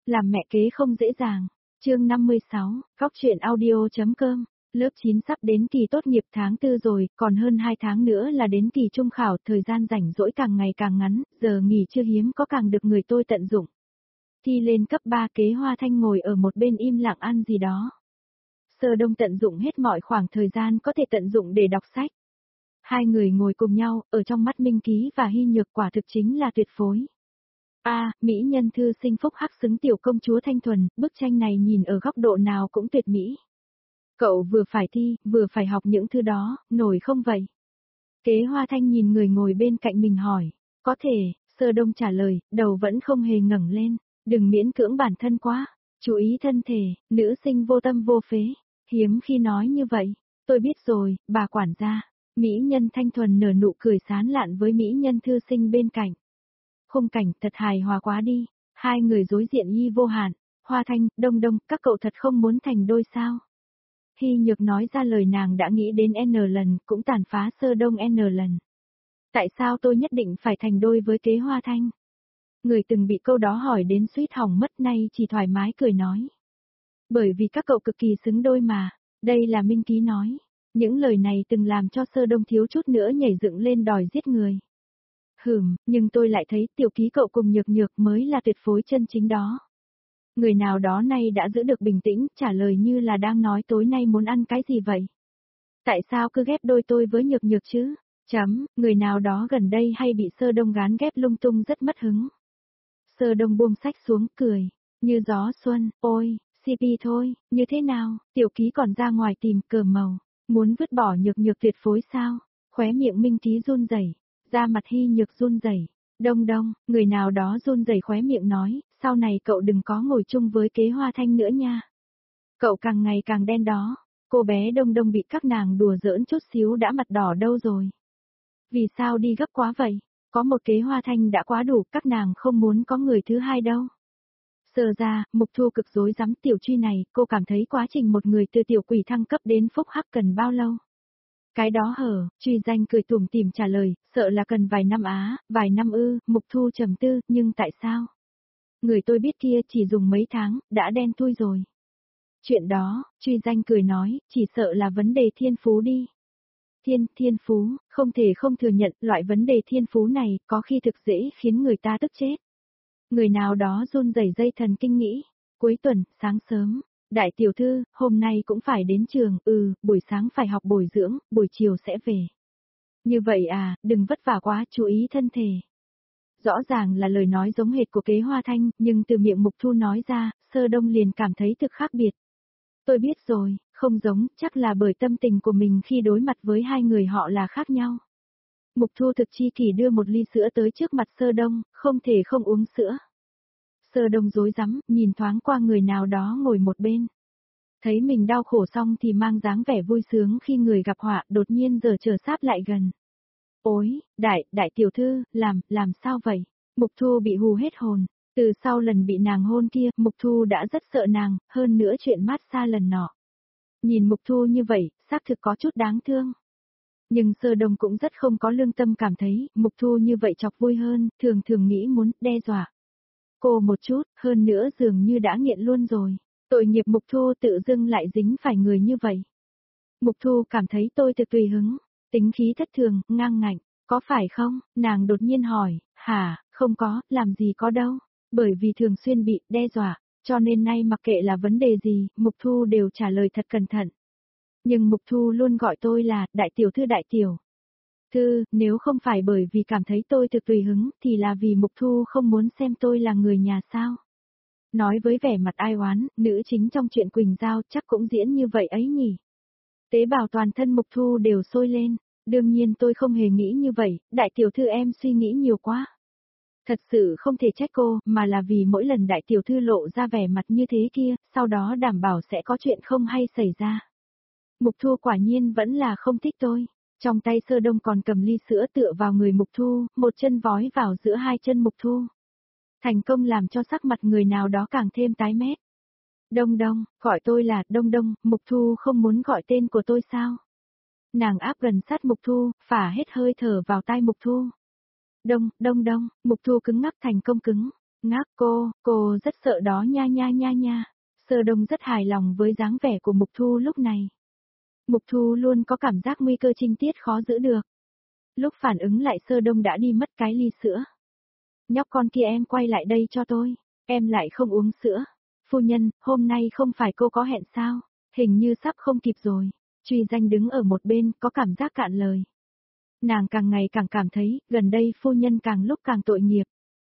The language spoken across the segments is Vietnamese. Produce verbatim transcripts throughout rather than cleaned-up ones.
Làm mẹ kế không dễ dàng. Chương năm mươi sáu, Góc truyện audio.com. Lớp chín sắp đến kỳ tốt nghiệp tháng tư rồi, còn hơn hai tháng nữa là đến kỳ trung khảo, thời gian rảnh rỗi càng ngày càng ngắn, giờ nghỉ chưa hiếm có càng được người tôi tận dụng. Thi lên cấp ba, Kế Hoa Thanh ngồi ở một bên im lặng ăn gì đó. Sơ Đông tận dụng hết mọi khoảng thời gian có thể tận dụng để đọc sách. Hai người ngồi cùng nhau, ở trong mắt Minh Ký và Hy Nhược quả thực chính là tuyệt phối. A, à, mỹ nhân thư sinh phúc hắc xứng tiểu công chúa thanh thuần, bức tranh này nhìn ở góc độ nào cũng tuyệt mỹ. Cậu vừa phải thi, vừa phải học những thứ đó, nổi không vậy? Kế Hoa Thanh nhìn người ngồi bên cạnh mình hỏi. Có thể, Sơ Đông trả lời, đầu vẫn không hề ngẩng lên. Đừng miễn cưỡng bản thân quá, chú ý thân thể, nữ sinh vô tâm vô phế. Hiếm khi nói như vậy. Tôi biết rồi, bà quản gia. Mỹ nhân thanh thuần nở nụ cười sán lạn với mỹ nhân thư sinh bên cạnh. Khung cảnh thật hài hòa quá đi. Hai người đối diện y vô hạn. Hoa Thanh, Đông Đông, các cậu thật không muốn thành đôi sao? Hy Nhược nói ra lời nàng đã nghĩ đến N lần, cũng tàn phá Sơ Đông N lần. Tại sao tôi nhất định phải thành đôi với Kế Hoa Thanh? Người từng bị câu đó hỏi đến suýt hỏng mất nay chỉ thoải mái cười nói. Bởi vì các cậu cực kỳ xứng đôi mà, đây là Minh Ký nói. Những lời này từng làm cho Sơ Đông thiếu chút nữa nhảy dựng lên đòi giết người. Hừm, nhưng tôi lại thấy Tiểu Ký cậu cùng Nhược Nhược mới là tuyệt phối chân chính đó. Người nào đó nay đã giữ được bình tĩnh, trả lời như là đang nói tối nay muốn ăn cái gì vậy? Tại sao cứ ghép đôi tôi với Nhược Nhược chứ? Chấm, người nào đó gần đây hay bị Sơ Đông gán ghép lung tung rất mất hứng. Sơ Đông buông sách xuống cười, như gió xuân, ôi, xê pê thôi, như thế nào, Tiểu Ký còn ra ngoài tìm cờ màu, muốn vứt bỏ Nhược Nhược tuyệt phối sao? Khóe miệng Minh Ký run rẩy, da mặt Hy Nhược run rẩy. Đông Đông, người nào đó run rẩy khóe miệng nói, sau này cậu đừng có ngồi chung với Kế Hoa Thanh nữa nha. Cậu càng ngày càng đen đó, cô bé Đông Đông bị các nàng đùa giỡn chút xíu đã mặt đỏ đâu rồi. Vì sao đi gấp quá vậy? Có một Kế Hoa Thanh đã quá đủ, các nàng không muốn có người thứ hai đâu. Sơ ra, Mục Thu cực dối rắm Tiểu Truy này, cô cảm thấy quá trình một người từ tiểu quỷ thăng cấp đến phúc hắc cần bao lâu? Cái đó hở, Truy Danh cười tủm tỉm trả lời, sợ là cần vài năm á, vài năm ư, Mục Thu trầm tư, nhưng tại sao? Người tôi biết kia chỉ dùng mấy tháng, đã đen thui rồi. Chuyện đó, Truy Danh cười nói, chỉ sợ là vấn đề thiên phú đi. Thiên, thiên phú, không thể không thừa nhận, loại vấn đề thiên phú này, có khi thực dễ khiến người ta tức chết. Người nào đó run rẩy dây thần kinh nghĩ, cuối tuần, sáng sớm. Đại tiểu thư, hôm nay cũng phải đến trường, ừ, buổi sáng phải học bồi dưỡng, buổi chiều sẽ về. Như vậy à, đừng vất vả quá, chú ý thân thể. Rõ ràng là lời nói giống hệt của Kế Hoa Thanh, nhưng từ miệng Mục Thu nói ra, Sơ Đông liền cảm thấy thực khác biệt. Tôi biết rồi, không giống, chắc là bởi tâm tình của mình khi đối mặt với hai người họ là khác nhau. Mục Thu thực chi kỷ đưa một ly sữa tới trước mặt Sơ Đông, không thể không uống sữa. Sơ Đông rối rắm, nhìn thoáng qua người nào đó ngồi một bên. Thấy mình đau khổ xong thì mang dáng vẻ vui sướng khi người gặp họa, đột nhiên giờ trở sát lại gần. Ôi, đại, đại tiểu thư, làm, làm sao vậy? Mục Thu bị hù hết hồn. Từ sau lần bị nàng hôn kia, Mục Thu đã rất sợ nàng, hơn nữa chuyện mát xa lần nọ. Nhìn Mục Thu như vậy, xác thực có chút đáng thương. Nhưng Sơ Đông cũng rất không có lương tâm cảm thấy, Mục Thu như vậy chọc vui hơn, thường thường nghĩ muốn, đe dọa. Cô một chút, hơn nữa dường như đã nghiện luôn rồi. Tội nghiệp Mục Thu tự dưng lại dính phải người như vậy. Mục Thu cảm thấy tôi thực tùy hứng, tính khí thất thường, ngang ngạnh, có phải không? Nàng đột nhiên hỏi, hả, không có, làm gì có đâu. Bởi vì thường xuyên bị đe dọa, cho nên nay mặc kệ là vấn đề gì, Mục Thu đều trả lời thật cẩn thận. Nhưng Mục Thu luôn gọi tôi là, đại tiểu thư đại tiểu. Thư, nếu không phải bởi vì cảm thấy tôi thực tùy hứng, thì là vì Mục Thu không muốn xem tôi là người nhà sao. Nói với vẻ mặt ai oán, nữ chính trong chuyện Quỳnh Giao chắc cũng diễn như vậy ấy nhỉ. Tế bào toàn thân Mục Thu đều sôi lên, đương nhiên tôi không hề nghĩ như vậy, đại tiểu thư em suy nghĩ nhiều quá. Thật sự không thể trách cô, mà là vì mỗi lần đại tiểu thư lộ ra vẻ mặt như thế kia, sau đó đảm bảo sẽ có chuyện không hay xảy ra. Mục Thu quả nhiên vẫn là không thích tôi. Trong tay Sơ Đông còn cầm ly sữa tựa vào người Mục Thu, một chân vói vào giữa hai chân Mục Thu. Thành công làm cho sắc mặt người nào đó càng thêm tái mét. Đông Đông, gọi tôi là Đông Đông, Mục Thu không muốn gọi tên của tôi sao? Nàng áp gần sát Mục Thu, phả hết hơi thở vào tai Mục Thu. Đông, Đông Đông, Mục Thu cứng ngắc thành công cứng. Ngác cô, cô rất sợ đó nha nha nha nha. Sơ Đông rất hài lòng với dáng vẻ của Mục Thu lúc này. Mục Thu luôn có cảm giác nguy cơ trinh tiết khó giữ được. Lúc phản ứng lại Sơ Đông đã đi mất cái ly sữa. Nhóc con kia em quay lại đây cho tôi, em lại không uống sữa. Phu nhân, hôm nay không phải cô có hẹn sao, hình như sắp không kịp rồi. Truy Danh đứng ở một bên có cảm giác cạn lời. Nàng càng ngày càng cảm thấy, gần đây phu nhân càng lúc càng tội nghiệp.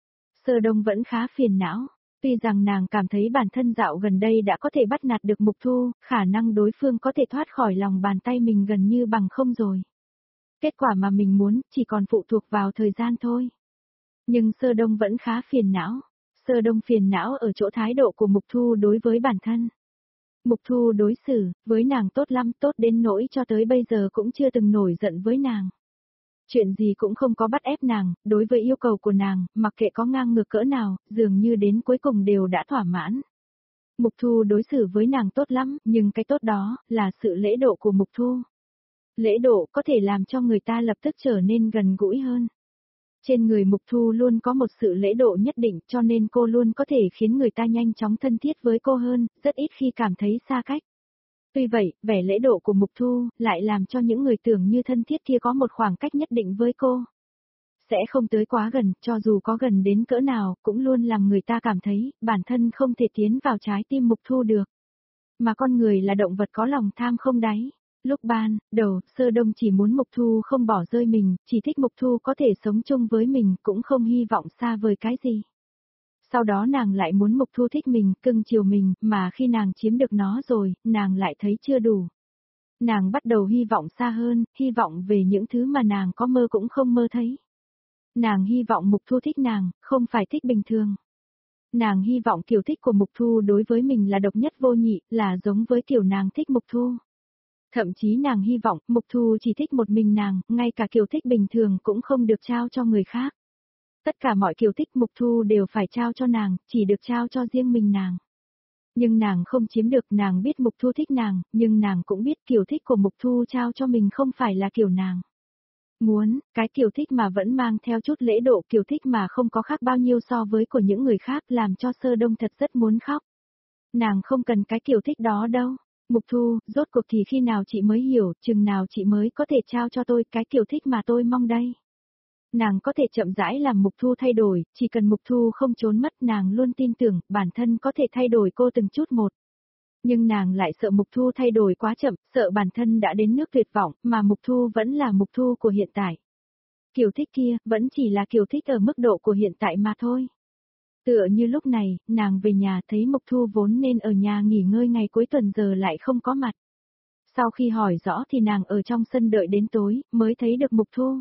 Sơ Đông vẫn khá phiền não, tuy rằng nàng cảm thấy bản thân dạo gần đây đã có thể bắt nạt được Mục Thu, khả năng đối phương có thể thoát khỏi lòng bàn tay mình gần như bằng không rồi. Kết quả mà mình muốn, chỉ còn phụ thuộc vào thời gian thôi. Nhưng Sơ Đông vẫn khá phiền não. Sơ Đông phiền não ở chỗ thái độ của Mục Thu đối với bản thân. Mục Thu đối xử với nàng tốt lắm, tốt đến nỗi cho tới bây giờ cũng chưa từng nổi giận với nàng. Chuyện gì cũng không có bắt ép nàng, đối với yêu cầu của nàng, mặc kệ có ngang ngược cỡ nào, dường như đến cuối cùng đều đã thỏa mãn. Mục Thu đối xử với nàng tốt lắm, nhưng cái tốt đó, là sự lễ độ của Mục Thu. Lễ độ có thể làm cho người ta lập tức trở nên gần gũi hơn. Trên người Mục Thu luôn có một sự lễ độ nhất định cho nên cô luôn có thể khiến người ta nhanh chóng thân thiết với cô hơn, rất ít khi cảm thấy xa cách. Tuy vậy, vẻ lễ độ của Mục Thu lại làm cho những người tưởng như thân thiết kia có một khoảng cách nhất định với cô. Sẽ không tới quá gần, cho dù có gần đến cỡ nào, cũng luôn làm người ta cảm thấy bản thân không thể tiến vào trái tim Mục Thu được. Mà con người là động vật có lòng tham không đáy. Lúc ban đầu, Sơ Đông chỉ muốn Mục Thu không bỏ rơi mình, chỉ thích Mục Thu có thể sống chung với mình, cũng không hy vọng xa vời cái gì. Sau đó nàng lại muốn Mục Thu thích mình, cưng chiều mình, mà khi nàng chiếm được nó rồi, nàng lại thấy chưa đủ. Nàng bắt đầu hy vọng xa hơn, hy vọng về những thứ mà nàng có mơ cũng không mơ thấy. Nàng hy vọng Mục Thu thích nàng, không phải thích bình thường. Nàng hy vọng kiểu thích của Mục Thu đối với mình là độc nhất vô nhị, là giống với kiểu nàng thích Mục Thu. Thậm chí nàng hy vọng Mục Thu chỉ thích một mình nàng, ngay cả kiểu thích bình thường cũng không được trao cho người khác. Tất cả mọi kiểu thích Mục Thu đều phải trao cho nàng, chỉ được trao cho riêng mình nàng. Nhưng nàng không chiếm được, nàng biết Mục Thu thích nàng, nhưng nàng cũng biết kiểu thích của Mục Thu trao cho mình không phải là kiểu nàng muốn, cái kiểu thích mà vẫn mang theo chút lễ độ, kiểu thích mà không có khác bao nhiêu so với của những người khác, làm cho Sơ Đông thật rất muốn khóc. Nàng không cần cái kiểu thích đó đâu. Mục Thu, rốt cuộc thì khi nào chị mới hiểu, chừng nào chị mới có thể trao cho tôi cái kiểu thích mà tôi mong đây. Nàng có thể chậm rãi làm Mục Thu thay đổi, chỉ cần Mục Thu không trốn mất, nàng luôn tin tưởng bản thân có thể thay đổi cô từng chút một. Nhưng nàng lại sợ Mục Thu thay đổi quá chậm, sợ bản thân đã đến nước tuyệt vọng, mà Mục Thu vẫn là Mục Thu của hiện tại. Kiểu thích kia, vẫn chỉ là kiểu thích ở mức độ của hiện tại mà thôi. Tựa như lúc này, nàng về nhà thấy Mục Thu vốn nên ở nhà nghỉ ngơi ngày cuối tuần giờ lại không có mặt. Sau khi hỏi rõ thì nàng ở trong sân đợi đến tối, mới thấy được Mục Thu.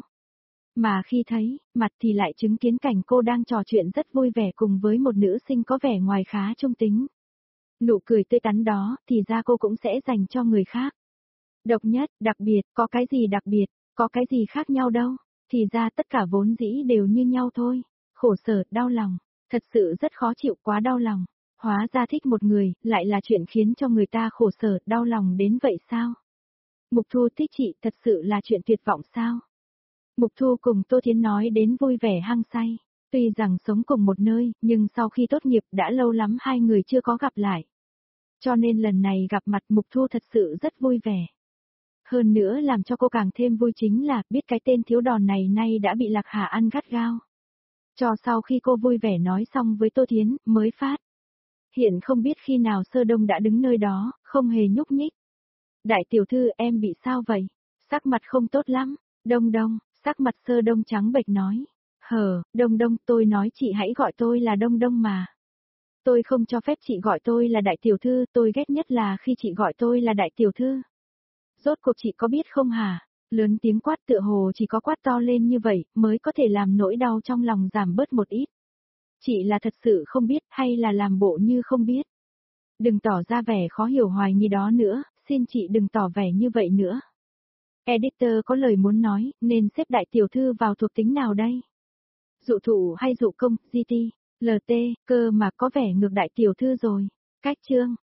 Mà khi thấy, mặt thì lại chứng kiến cảnh cô đang trò chuyện rất vui vẻ cùng với một nữ sinh có vẻ ngoài khá trung tính. Nụ cười tươi tắn đó, thì ra cô cũng sẽ dành cho người khác. Độc nhất, đặc biệt, có cái gì đặc biệt, có cái gì khác nhau đâu, thì ra tất cả vốn dĩ đều như nhau thôi. Khổ sở, đau lòng, thật sự rất khó chịu, quá đau lòng. Hóa ra thích một người, lại là chuyện khiến cho người ta khổ sở, đau lòng đến vậy sao? Mục Thu thích chị, thật sự là chuyện tuyệt vọng sao? Mục Thu cùng Tô Thiến nói đến vui vẻ hăng say. Tuy rằng sống cùng một nơi, nhưng sau khi tốt nghiệp đã lâu lắm hai người chưa có gặp lại. Cho nên lần này gặp mặt Mục Thu thật sự rất vui vẻ. Hơn nữa làm cho cô càng thêm vui chính là biết cái tên thiếu đòn này nay đã bị Lạc Hà ăn gắt gao. Cho sau khi cô vui vẻ nói xong với Tô Thiến, mới phát. Hiện không biết khi nào Sơ Đông đã đứng nơi đó, không hề nhúc nhích. Đại tiểu thư, em bị sao vậy? Sắc mặt không tốt lắm. Đông Đông, sắc mặt Sơ Đông trắng bệch nói. Hờ, Đông Đông, tôi nói chị hãy gọi tôi là Đông Đông mà. Tôi không cho phép chị gọi tôi là đại tiểu thư, tôi ghét nhất là khi chị gọi tôi là đại tiểu thư. Rốt cuộc chị có biết không hả? Lớn tiếng quát, tựa hồ chỉ có quát to lên như vậy mới có thể làm nỗi đau trong lòng giảm bớt một ít. Chị là thật sự không biết hay là làm bộ như không biết? Đừng tỏ ra vẻ khó hiểu hoài nghi đó nữa, xin chị đừng tỏ vẻ như vậy nữa. Editor có lời muốn nói, nên xếp đại tiểu thư vào thuộc tính nào đây? Dụ thụ hay dụ công, giê tê, lờ tê, cơ mà có vẻ ngược đại tiểu thư rồi. Cách chương.